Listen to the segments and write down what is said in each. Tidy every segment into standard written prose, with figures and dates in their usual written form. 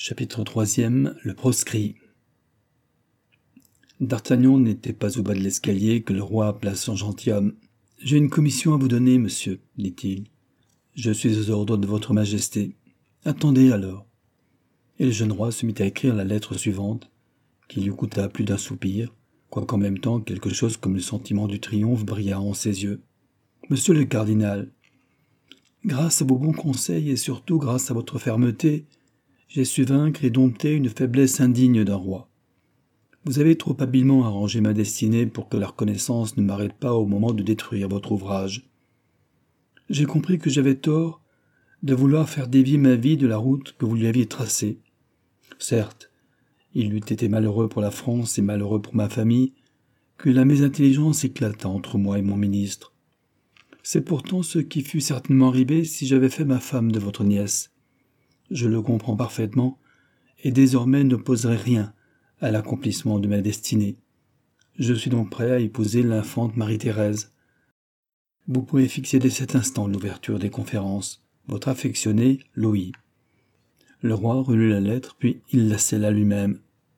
Chapitre 3e. Le proscrit. D'Artagnan n'était pas au bas de l'escalier que le roi appela son gentilhomme. « J'ai une commission à vous donner, monsieur, dit-il. Je suis aux ordres de votre majesté. Attendez alors. » Et le jeune roi se mit à écrire la lettre suivante, qui lui coûta plus d'un soupir, quoiqu'en même temps quelque chose comme le sentiment du triomphe brilla en ses yeux. « Monsieur le cardinal, grâce à vos bons conseils et surtout grâce à votre fermeté, j'ai su vaincre et dompter une faiblesse indigne d'un roi. Vous avez trop habilement arrangé ma destinée pour que la reconnaissance ne m'arrête pas au moment de détruire votre ouvrage. J'ai compris que j'avais tort de vouloir faire dévier ma vie de la route que vous lui aviez tracée. Certes, il eût été malheureux pour la France et malheureux pour ma famille que la mésintelligence éclatât entre moi et mon ministre. C'est pourtant ce qui fût certainement arrivé si j'avais fait ma femme de votre nièce. Je le comprends parfaitement, et désormais n'opposerai rien à l'accomplissement de ma destinée. Je suis donc prêt à épouser l'infante Marie-Thérèse. Vous pouvez fixer dès cet instant l'ouverture des conférences. Votre affectionné Louis. Le roi relut la lettre, puis il la scella lui-même.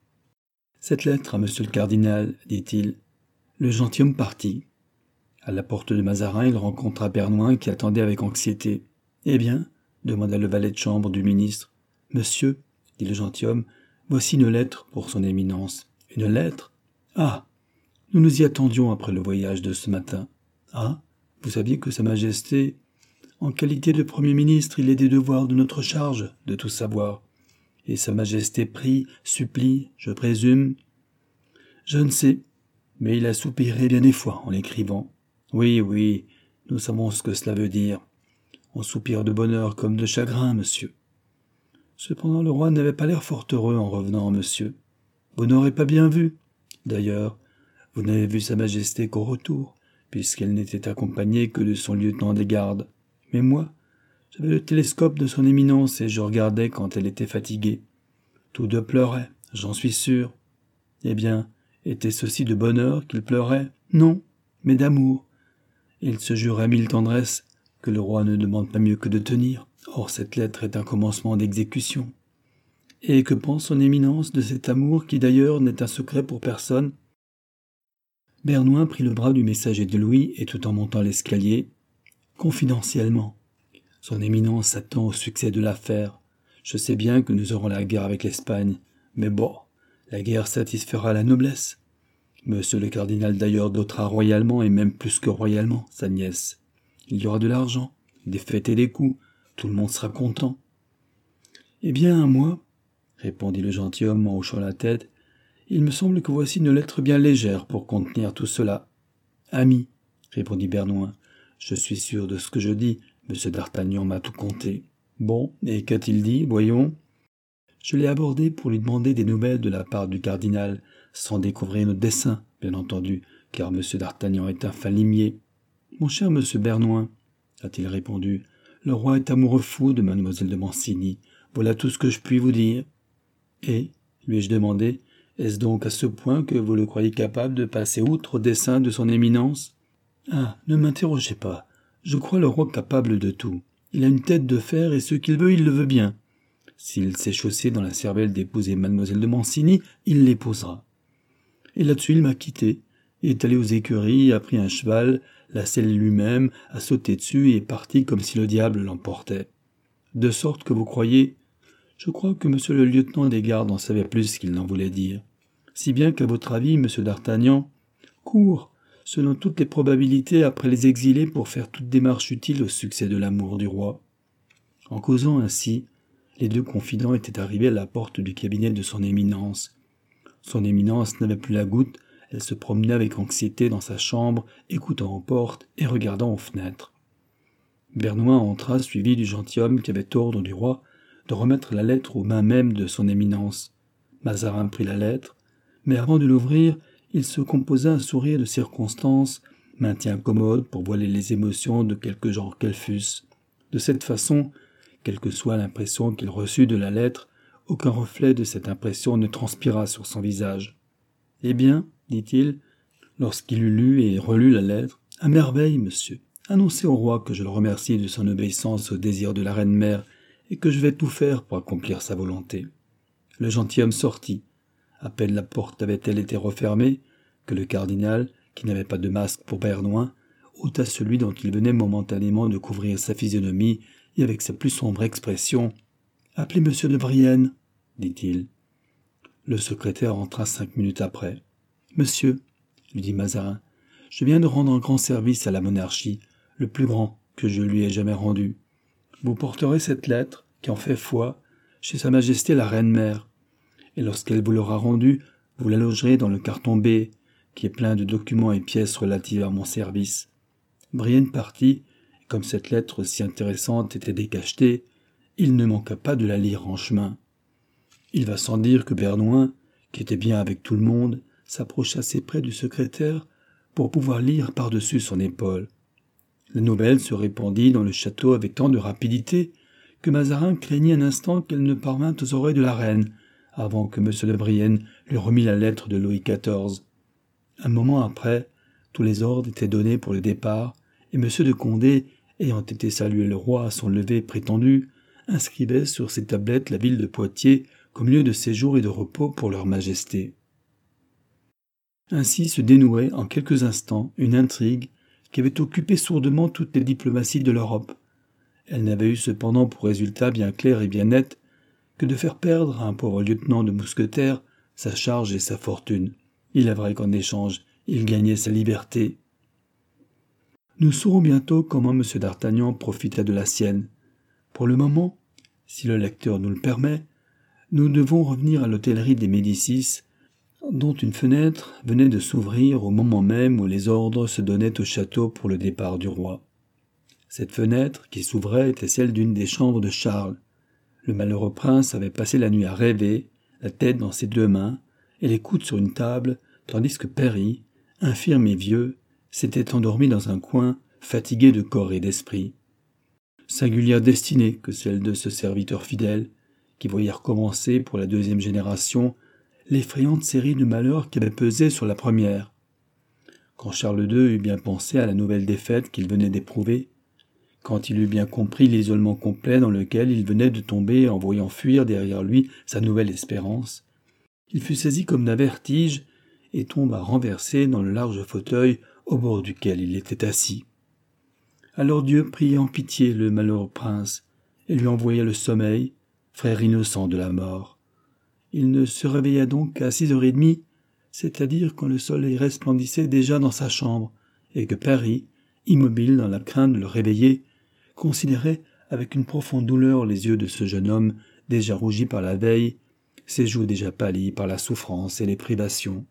Cette lettre à monsieur le cardinal, dit-il. Le gentilhomme partit. À la porte de Mazarin, il rencontra Bernouin qui attendait avec anxiété. « Eh bien ?» demanda le valet de chambre du ministre. « Monsieur, dit le gentilhomme, voici une lettre pour son éminence. »« Une lettre ? Ah, nous nous y attendions après le voyage de ce matin. Ah, vous saviez que sa majesté, en qualité de premier ministre, il est des devoirs de notre charge de tout savoir. Et sa majesté prie, supplie, je présume. Je ne sais, mais il a soupiré bien des fois en l'écrivant. Oui, oui, nous savons ce que cela veut dire. On soupire de bonheur comme de chagrin, monsieur. Cependant, le roi n'avait pas l'air fort heureux en revenant, monsieur. Vous n'aurez pas bien vu. D'ailleurs, vous n'avez vu sa majesté qu'au retour, puisqu'elle n'était accompagnée que de son lieutenant des gardes. Mais moi, j'avais le télescope de son éminence et je regardais quand elle était fatiguée. Tous deux pleuraient, j'en suis sûr. Eh bien, était ceci de bonheur qu'ils pleuraient? Non, mais d'amour. Ils se juraient mille tendresses que le roi ne demande pas mieux que de tenir. Or, cette lettre est un commencement d'exécution. Et que pense son éminence de cet amour qui, d'ailleurs, n'est un secret pour personne? Bernouin prit le bras du messager de Louis et, tout en montant l'escalier, confidentiellement. Son éminence s'attend au succès de l'affaire. Je sais bien que nous aurons la guerre avec l'Espagne, mais bon, la guerre satisfera la noblesse. Monsieur le cardinal d'ailleurs dotera royalement et même plus que royalement sa nièce. Il y aura de l'argent, des fêtes et des coups, tout le monde sera content. Eh bien, à moi, répondit le gentilhomme en hochant la tête, il me semble que voici une lettre bien légère pour contenir tout cela. Ami, répondit Bernouin, je suis sûr de ce que je dis, monsieur d'Artagnan m'a tout conté. Bon, et qu'a-t-il dit, voyons? Je l'ai abordé pour lui demander des nouvelles de la part du cardinal, sans découvrir nos desseins, bien entendu, car monsieur d'Artagnan est un fin limier. Mon cher monsieur Bernouin, a-t-il répondu, le roi est amoureux fou de mademoiselle de Mancini. Voilà tout ce que je puis vous dire. Et, lui ai-je demandé, est-ce donc à ce point que vous le croyez capable de passer outre au dessein de son éminence? Ah, ne m'interrogez pas. Je crois le roi capable de tout. Il a une tête de fer et ce qu'il veut, il le veut bien. S'il s'est chaussé dans la cervelle d'épouser mademoiselle de Mancini, il l'épousera. Et là-dessus, il m'a quitté. Il est allé aux écuries, a pris un cheval, l'a sellé lui-même, a sauté dessus et est parti comme si le diable l'emportait. De sorte que vous croyez... Je crois que monsieur le lieutenant des gardes en savait plus qu'il n'en voulait dire. Si bien qu'à votre avis, monsieur d'Artagnan court, selon toutes les probabilités, après les exilés pour faire toute démarche utile au succès de l'amour du roi. En causant ainsi, les deux confidents étaient arrivés à la porte du cabinet de son éminence. Son éminence n'avait plus la goutte, elle se promenait avec anxiété dans sa chambre, écoutant aux portes et regardant aux fenêtres. Bernouin entra suivi du gentilhomme qui avait ordre du roi de remettre la lettre aux mains mêmes de son éminence. Mazarin prit la lettre, mais avant de l'ouvrir, il se composa un sourire de circonstance, maintien commode pour voiler les émotions de quelque genre qu'elles fussent. De cette façon, quelle que soit l'impression qu'il reçut de la lettre, aucun reflet de cette impression ne transpira sur son visage. « Eh bien, dit-il, lorsqu'il eut lu et relu la lettre, « à merveille, monsieur. Annoncez au roi que je le remercie de son obéissance au désir de la reine-mère et que je vais tout faire pour accomplir sa volonté. Le gentilhomme sortit. À peine la porte avait-elle été refermée que le cardinal, qui n'avait pas de masque pour Bernouin, ôta celui dont il venait momentanément de couvrir sa physionomie et avec sa plus sombre expression « Appelez monsieur de Brienne », dit-il. Le secrétaire entra 5 minutes après. « Monsieur, » lui dit Mazarin, « je viens de rendre un grand service à la monarchie, le plus grand que je lui ai jamais rendu. Vous porterez cette lettre, qui en fait foi, chez Sa Majesté la Reine-Mère, et lorsqu'elle vous l'aura rendue, vous la logerez dans le carton B, qui est plein de documents et pièces relatives à mon service. » Brienne partit, et comme cette lettre si intéressante était décachetée, il ne manqua pas de la lire en chemin. Il va sans dire que Bernouin, qui était bien avec tout le monde, s'approcha assez près du secrétaire pour pouvoir lire par-dessus son épaule. La nouvelle se répandit dans le château avec tant de rapidité que Mazarin craignit un instant qu'elle ne parvint aux oreilles de la reine, avant que M. de Brienne lui remît la lettre de Louis XIV. Un moment après, tous les ordres étaient donnés pour le départ, et M. de Condé, ayant été saluer le roi à son lever prétendu, inscrivait sur ses tablettes la ville de Poitiers comme lieu de séjour et de repos pour leur majesté. Ainsi se dénouait en quelques instants une intrigue qui avait occupé sourdement toutes les diplomaties de l'Europe. Elle n'avait eu cependant pour résultat bien clair et bien net que de faire perdre à un pauvre lieutenant de mousquetaires sa charge et sa fortune. Il est vrai qu'en échange, il gagnait sa liberté. Nous saurons bientôt comment M. d'Artagnan profita de la sienne. Pour le moment, si le lecteur nous le permet, nous devons revenir à l'hôtellerie des Médicis, dont une fenêtre venait de s'ouvrir au moment même où les ordres se donnaient au château pour le départ du roi. Cette fenêtre qui s'ouvrait était celle d'une des chambres de Charles. Le malheureux prince avait passé la nuit à rêver, la tête dans ses 2 mains et les coudes sur une table, tandis que Perry, infirme et vieux, s'était endormi dans un coin, fatigué de corps et d'esprit. Singulière destinée que celle de ce serviteur fidèle, qui voyait recommencer pour la 2e génération l'effrayante série de malheurs qui avait pesé sur la première. Quand Charles II eut bien pensé à la nouvelle défaite qu'il venait d'éprouver, quand il eut bien compris l'isolement complet dans lequel il venait de tomber en voyant fuir derrière lui sa nouvelle espérance, il fut saisi comme d'un vertige et tomba renversé dans le large fauteuil au bord duquel il était assis. Alors Dieu prit en pitié le malheureux prince et lui envoya le sommeil, frère innocent de la mort. Il ne se réveilla donc qu'à 6h30, c'est-à-dire quand le soleil resplendissait déjà dans sa chambre, et que Perry, immobile dans la crainte de le réveiller, considérait avec une profonde douleur les yeux de ce jeune homme déjà rougi par la veille, ses joues déjà pâlies par la souffrance et les privations.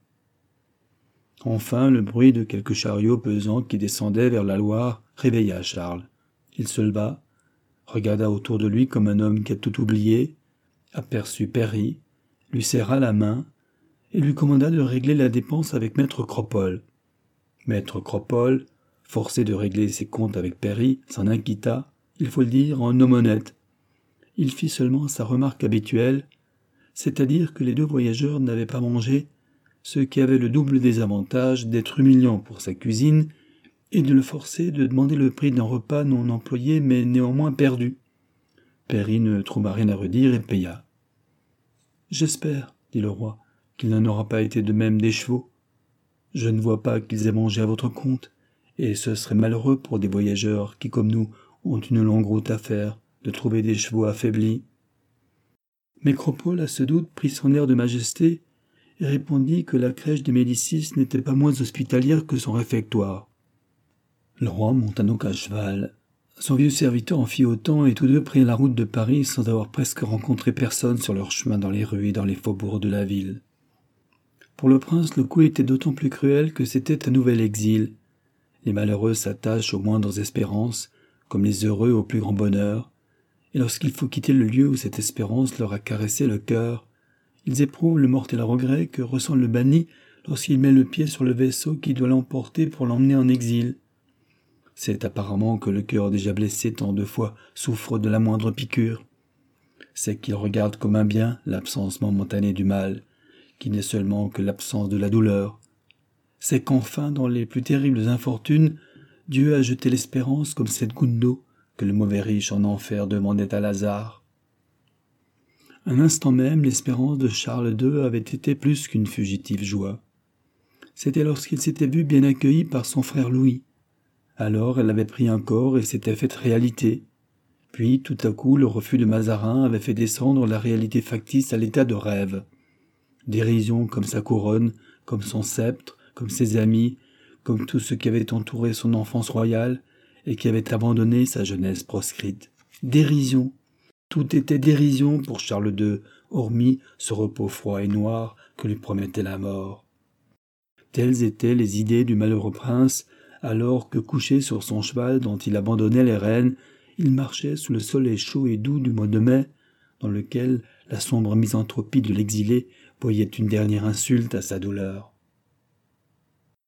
Enfin, le bruit de quelques chariots pesants qui descendaient vers la Loire réveilla Charles. Il se leva, regarda autour de lui comme un homme qui a tout oublié, aperçut Perry, lui serra la main et lui commanda de régler la dépense avec maître Cropole. Maître Cropole, forcé de régler ses comptes avec Perry, s'en inquiéta, il faut le dire, en homme honnête. Il fit seulement sa remarque habituelle, c'est-à-dire que les 2 voyageurs n'avaient pas mangé, ce qui avait le double désavantage d'être humiliant pour sa cuisine et de le forcer de demander le prix d'un repas non employé mais néanmoins perdu. Perry ne trouva rien à redire et paya. « J'espère, dit le roi, qu'il n'en aura pas été de même des chevaux. Je ne vois pas qu'ils aient mangé à votre compte, et ce serait malheureux pour des voyageurs qui, comme nous, ont une longue route à faire, de trouver des chevaux affaiblis. » Mais Cropole, à ce doute, prit son air de majesté et répondit que la crèche des Médicis n'était pas moins hospitalière que son réfectoire. Le roi monta donc à cheval. Son vieux serviteur en fit autant et tous 2 prirent la route de Paris sans avoir presque rencontré personne sur leur chemin dans les rues et dans les faubourgs de la ville. Pour le prince, le coup était d'autant plus cruel que c'était un nouvel exil. Les malheureux s'attachent aux moindres espérances, comme les heureux au plus grand bonheur, et lorsqu'il faut quitter le lieu où cette espérance leur a caressé le cœur, ils éprouvent le mortel regret que ressent le banni lorsqu'il met le pied sur le vaisseau qui doit l'emporter pour l'emmener en exil. C'est apparemment que le cœur déjà blessé tant de fois souffre de la moindre piqûre. C'est qu'il regarde comme un bien l'absence momentanée du mal, qui n'est seulement que l'absence de la douleur. C'est qu'enfin, dans les plus terribles infortunes, Dieu a jeté l'espérance comme cette goutte d'eau que le mauvais riche en enfer demandait à Lazare. Un instant même, l'espérance de Charles II avait été plus qu'une fugitive joie. C'était lorsqu'il s'était vu bien accueilli par son frère Louis. Alors elle avait pris un corps et s'était faite réalité. Puis, tout à coup, le refus de Mazarin avait fait descendre la réalité factice à l'état de rêve. Dérision comme sa couronne, comme son sceptre, comme ses amis, comme tout ce qui avait entouré son enfance royale et qui avait abandonné sa jeunesse proscrite. Dérision. Tout était dérision pour Charles II, hormis ce repos froid et noir que lui promettait la mort. Telles étaient les idées du malheureux prince, alors que couché sur son cheval dont il abandonnait les rênes, il marchait sous le soleil chaud et doux du mois de mai, dans lequel la sombre misanthropie de l'exilé voyait une dernière insulte à sa douleur.